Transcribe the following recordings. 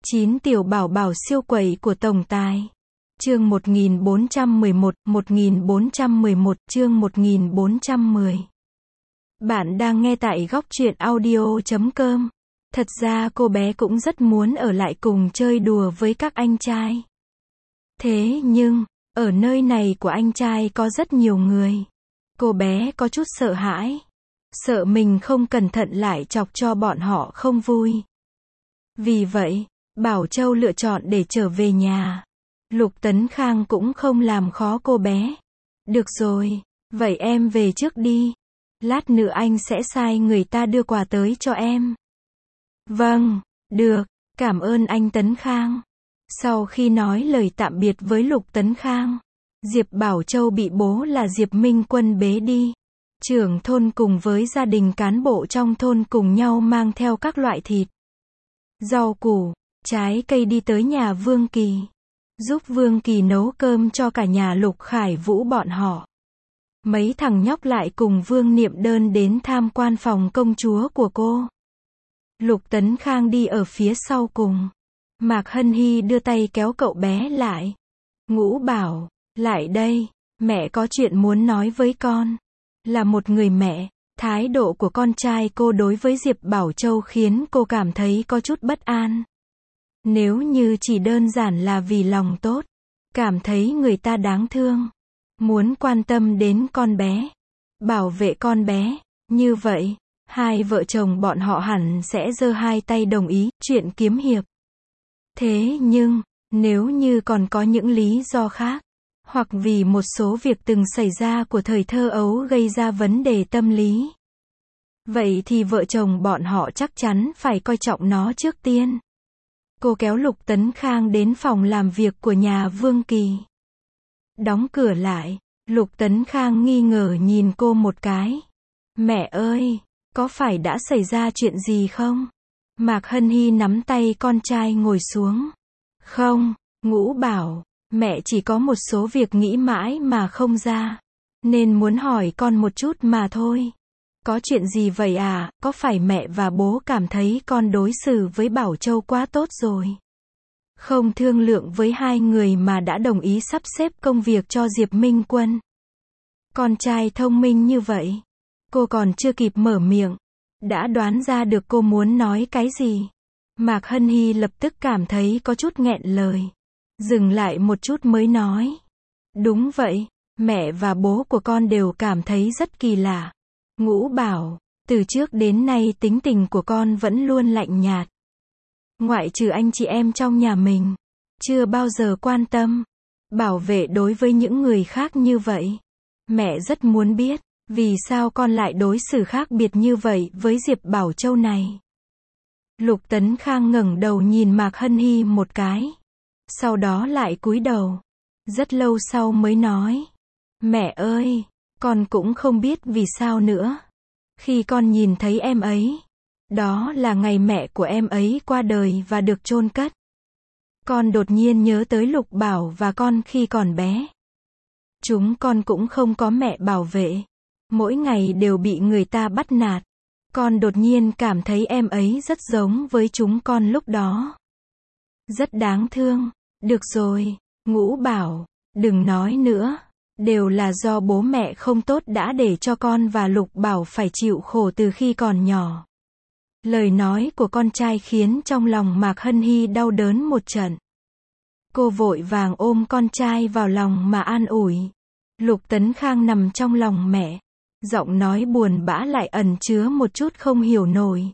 9 tiểu bảo bảo siêu quẩy của tổng tài. Chương 1411, 1411, chương 1410. Bạn đang nghe tại góc truyện audio.com. Thật ra cô bé cũng rất muốn ở lại cùng chơi đùa với các anh trai. Thế nhưng, ở nơi này của anh trai có rất nhiều người. Cô bé có chút sợ hãi. Sợ mình không cẩn thận lại chọc cho bọn họ không vui. Vì vậy, Bảo Châu lựa chọn để trở về nhà. Lục Tấn Khang cũng không làm khó cô bé. Được rồi, vậy em về trước đi. Lát nữa anh sẽ sai người ta đưa quà tới cho em. Vâng, được, cảm ơn anh Tấn Khang. Sau khi nói lời tạm biệt với Lục Tấn Khang, Diệp Bảo Châu bị bố là Diệp Minh Quân bế đi. Trưởng thôn cùng với gia đình cán bộ trong thôn cùng nhau mang theo các loại thịt, rau củ, trái cây đi tới nhà Vương Kỳ. Giúp Vương Kỳ nấu cơm cho cả nhà Lục Khải Vũ bọn họ. Mấy thằng nhóc lại cùng Vương Niệm Đơn đến tham quan phòng công chúa của cô. Lục Tấn Khang đi ở phía sau cùng. Mạc Hân Hy đưa tay kéo cậu bé lại. Ngũ Bảo, lại đây, mẹ có chuyện muốn nói với con. Là một người mẹ, thái độ của con trai cô đối với Diệp Bảo Châu khiến cô cảm thấy có chút bất an. Nếu như chỉ đơn giản là vì lòng tốt, cảm thấy người ta đáng thương, muốn quan tâm đến con bé, bảo vệ con bé, như vậy, hai vợ chồng bọn họ hẳn sẽ giơ hai tay đồng ý chuyện kiếm hiệp. Thế nhưng, nếu như còn có những lý do khác, hoặc vì một số việc từng xảy ra của thời thơ ấu gây ra vấn đề tâm lý, vậy thì vợ chồng bọn họ chắc chắn phải coi trọng nó trước tiên. Cô kéo Lục Tấn Khang đến phòng làm việc của nhà Vương Kỳ. Đóng cửa lại, Lục Tấn Khang nghi ngờ nhìn cô một cái. Mẹ ơi, có phải đã xảy ra chuyện gì không? Mạc Hân Hy nắm tay con trai ngồi xuống. Không, Ngũ Bảo, mẹ chỉ có một số việc nghĩ mãi mà không ra, nên muốn hỏi con một chút mà thôi. Có chuyện gì vậy à, có phải mẹ và bố cảm thấy con đối xử với Bảo Châu quá tốt rồi? Không thương lượng với hai người mà đã đồng ý sắp xếp công việc cho Diệp Minh Quân. Con trai thông minh như vậy. Cô còn chưa kịp mở miệng, đã đoán ra được cô muốn nói cái gì. Mạc Hân Hy lập tức cảm thấy có chút nghẹn lời. Dừng lại một chút mới nói. Đúng vậy, mẹ và bố của con đều cảm thấy rất kỳ lạ. Ngũ Bảo, từ trước đến nay tính tình của con vẫn luôn lạnh nhạt. Ngoại trừ anh chị em trong nhà mình, chưa bao giờ quan tâm, bảo vệ đối với những người khác như vậy. Mẹ rất muốn biết, vì sao con lại đối xử khác biệt như vậy với Diệp Bảo Châu này. Lục Tấn Khang ngẩng đầu nhìn Mạc Hân Hy một cái. Sau đó lại cúi đầu. Rất lâu sau mới nói. Mẹ ơi, con cũng không biết vì sao nữa. Khi con nhìn thấy em ấy, đó là ngày mẹ của em ấy qua đời và được chôn cất. Con đột nhiên nhớ tới Lục Bảo và con khi còn bé. Chúng con cũng không có mẹ bảo vệ. Mỗi ngày đều bị người ta bắt nạt. Con đột nhiên cảm thấy em ấy rất giống với chúng con lúc đó. Rất đáng thương. Được rồi, Ngũ Bảo, đừng nói nữa. Đều là do bố mẹ không tốt đã để cho con và Lục Bảo phải chịu khổ từ khi còn nhỏ. Lời nói của con trai khiến trong lòng Mạc Hân Hy đau đớn một trận. Cô vội vàng ôm con trai vào lòng mà an ủi. Lục Tấn Khang nằm trong lòng mẹ. Giọng nói buồn bã lại ẩn chứa một chút không hiểu nổi.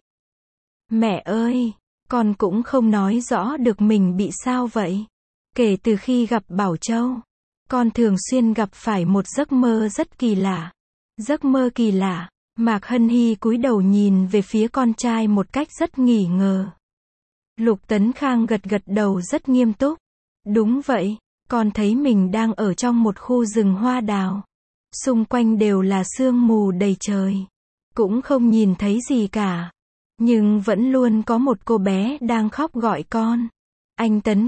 Mẹ ơi, con cũng không nói rõ được mình bị sao vậy. Kể từ khi gặp Bảo Châu, con thường xuyên gặp phải một giấc mơ rất kỳ lạ. Giấc mơ kỳ lạ. Mạc Hân Hy cúi đầu nhìn về phía con trai một cách rất nghi ngờ. Lục Tấn Khang gật gật đầu rất nghiêm túc. Đúng vậy, con thấy mình đang ở trong một khu rừng hoa đào. Xung quanh đều là sương mù đầy trời. Cũng không nhìn thấy gì cả. Nhưng vẫn luôn có một cô bé đang khóc gọi con. Anh Tấn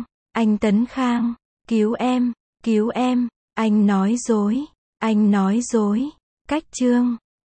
Khang, cứu em, anh nói dối, Cách chương